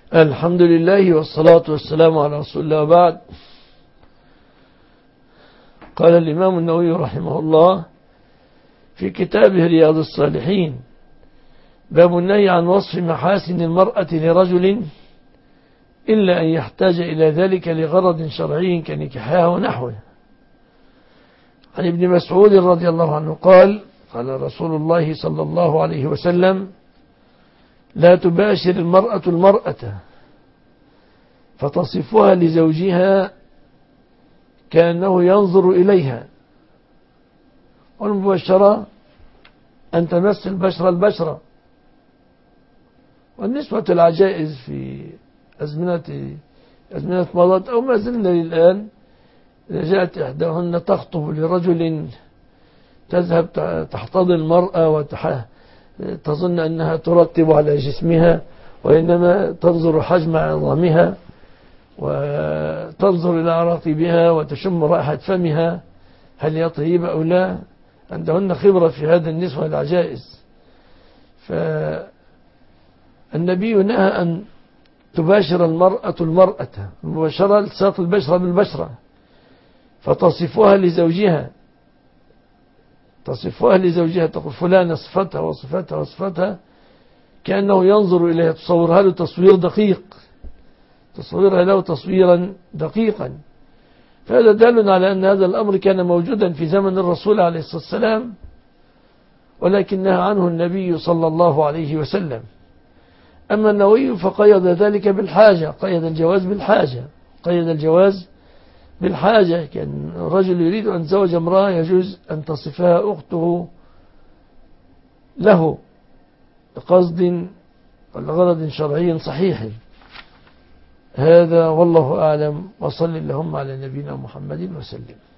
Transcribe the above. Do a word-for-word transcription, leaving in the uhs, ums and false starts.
الحمد لله والصلاة والسلام على رسول الله وبعد. قال الإمام النووي رحمه الله في كتابه رياض الصالحين: باب النهي عن وصف محاسن المرأة لرجل إلا أن يحتاج إلى ذلك لغرض شرعي كنكاحها ونحوه. عن ابن مسعود رضي الله عنه قال: قال رسول الله صلى الله عليه وسلم: لا تباشر المرأة المرأة فتصفها لزوجها كأنه ينظر إليها. والمباشرة أن تمس البشرة البشرة. والنسوة العجائز في أزمنة أزمنة مضت أو ما زلنا للآن، إذا جاءت إحداهن تخطب لرجل تذهب تحتضن المرأة وتظن أنها ترتب على جسمها، وإنما تنظر حجم عظامها وتنظر إلى عراقبها وتشم رائحة فمها هل هي طيبة أو لا. عندهن خبرة في هذا النسوة العجائز. فالنبي نهى أن تباشر المرأة المرأة، المباشرة التصاق البشرة بالبشرة، فتصفها لزوجها تصفها لزوجها تقول فلانة صفتها وصفتها وصفتها كأنه ينظر إليها، تصورها له تصوير دقيق، تصويرها له تصويرا دقيقا. فهذا دال على أن هذا الأمر كان موجودا في زمن الرسول عليه الصلاة والسلام، ولكن نهى عنه النبي صلى الله عليه وسلم. أما النووي فقيد ذلك بالحاجة، قيد الجواز بالحاجة قيد الجواز بالحاجة كان رجل يريد أن تزوج امرأة يجوز أن تصفها أخته له بقصد ولغرض شرعي صحيح. هذا والله أعلم، وصل اللهم على نبينا محمد وسلم.